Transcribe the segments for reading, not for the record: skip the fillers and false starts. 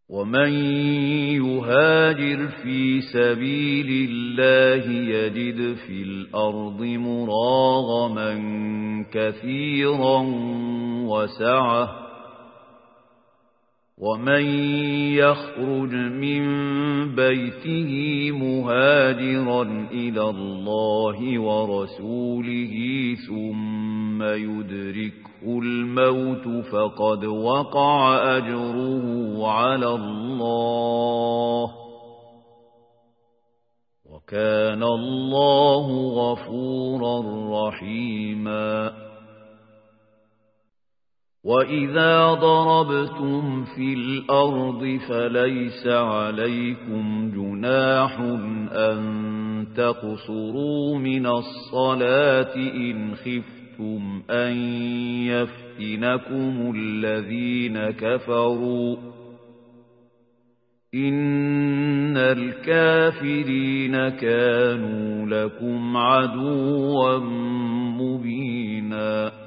ومن يهاجر في سبيل الله يجد في الأرض مراغما كثيرا وسعة ومن يخرج من بيته مهاجرا إلى الله ورسوله ثم يدركه الموت فقد وقع أجره على الله وكان الله غفورا رحيما وإذا ضربتم في الأرض فليس عليكم جناح أن تقصروا من الصلاة إن خفتم أن يفتنكم الذين كفروا إن الكافرين كانوا لكم عدوا مبينا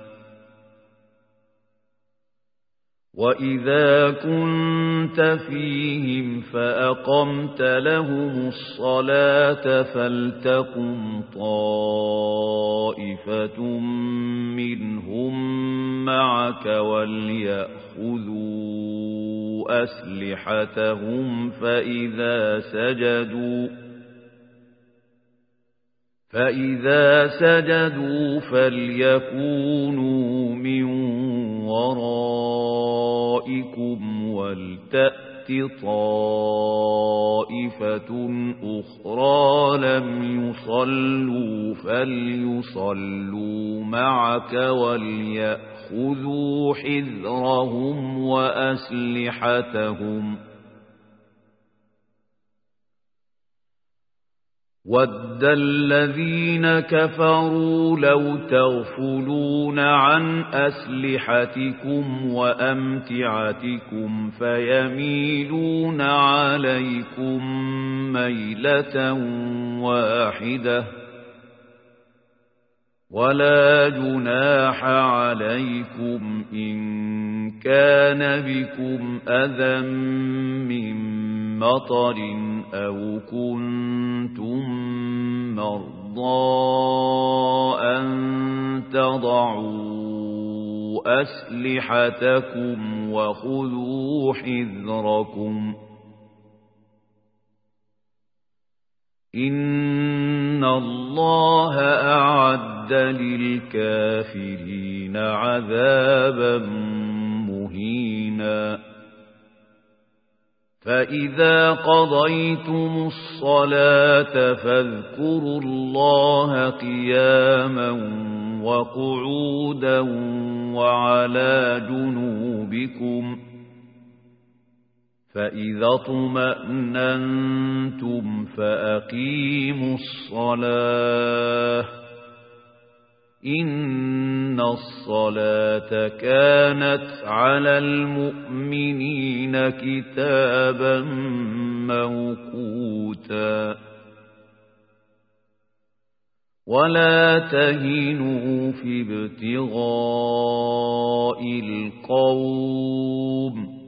وإذا كنت فيهم فأقمت لهم الصلاة فلتقم طائفة منهم معك وليأخذوا أسلحتهم فإذا سجدوا فليكونوا من ورائكم ولتأت طائفة أخرى لم يصلوا فليصلوا معك وليأخذوا حذرهم وأسلحتهم وَدَّ الَّذِينَ كَفَرُوا لَوْ تَغْفُلُونَ عَنْ أَسْلِحَتِكُمْ وَأَمْتِعَتِكُمْ فَيَمِيلُونَ عَلَيْكُمْ مَيْلَةً وَاحِدَةً وَلَا جُنَاحَ عَلَيْكُمْ إِن كَانَ بِكُمْ أَذًى مِّن مطر أو كنتم مرضى أن تضعوا أسلحتكم وخذوا حذركم إن الله أعد للكافرين عذابا مهينا فإذا قضيتم الصلاة فاذكروا الله قياما وقعودا وعلى جنوبكم فإذا اطمأننتم فأقيموا الصلاة إن الصلاة كانت على المؤمنين كتابا موقوتا ولا تهنوا في ابتغاء القوم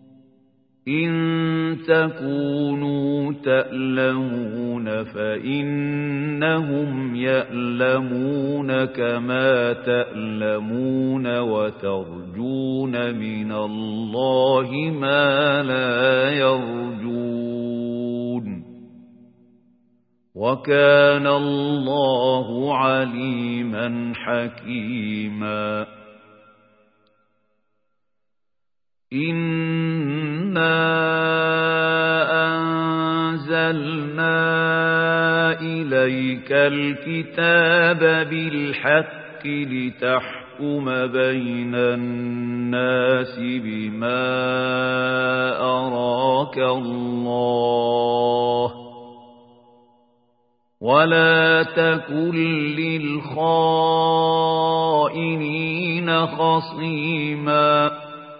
إن تكونوا تألمون فإنهم يألمون كما تألمون وترجون من الله ما لا يرجون وكان الله عليما حكيما إنا أنزلنا إليك الكتاب بالحق لتحكم بين الناس بما أراك الله ولا تكن للخائنين خصيما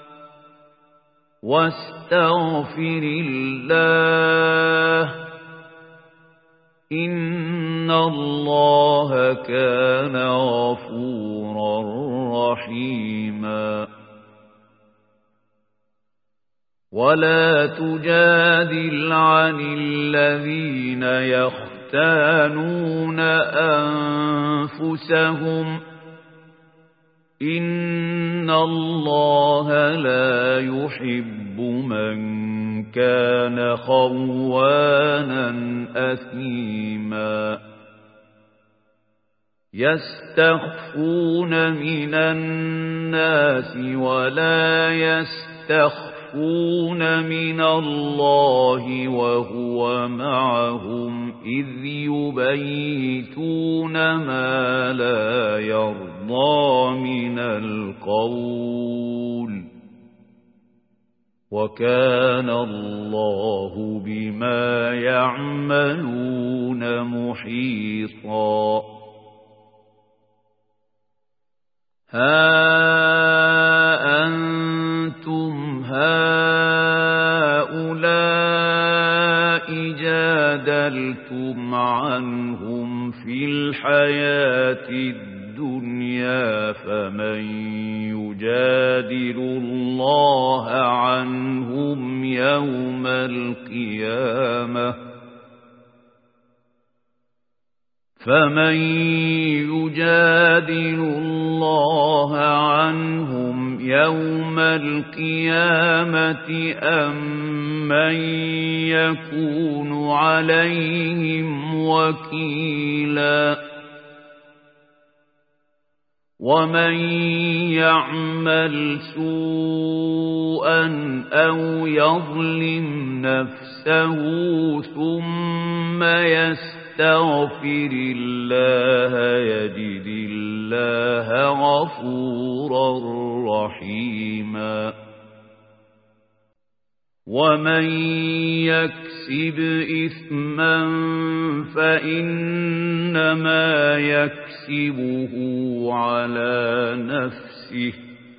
واستغفر الله إن الله كان غفورا رحيما ولا تجادل عن الذين يختانون أنفسهم إن الله لا يحب من كان خوانا أثيما يستخفون من الناس ولا يستخفون من الله وهو معهم إذ يبيتون ما لا يرضى من القول وكان الله بما يعملون محيطا ها أنتم هؤلاء جادلتم عنهم في الحياة الدنيا فمن يجادل الله عنهم يوم القيامة فمن يجادل الله عنهم يوم القيامة أم من يكون عليهم وكيلا ومن يعمل سوءا أو يظلم نفسه ثم يستغفر الله يجد الله غفورا رحيما ومن يكسب إثما فإنما يكسبه على نفسه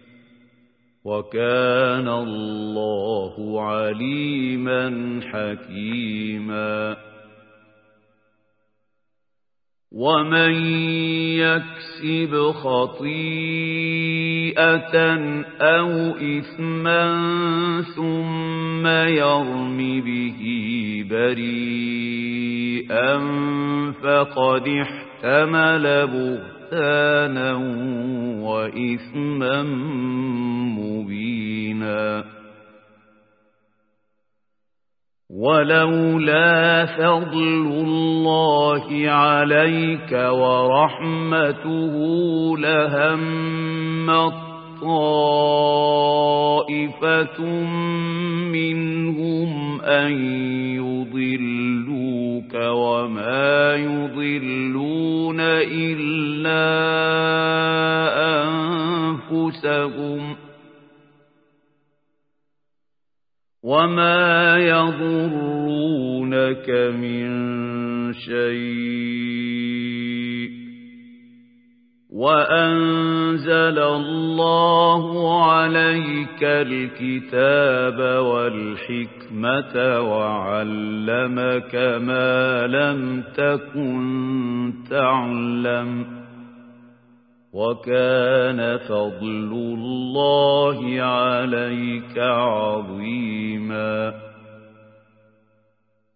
وكان الله عليما حكيما ومن يكسب خطيئة أو إثما ثم يرم به بريئا فقد احتمل بهتانا وإثما مبينا ولولا فضل الله عليك ورحمته لهمت طائفة منهم أن يضلوك وما يضلون إلا أنفسهم وما يضرونك من شيء وأنزل الله عليك الكتاب والحكمة وعلمك ما لم تكن تعلم وكان فضل الله عليك عظيما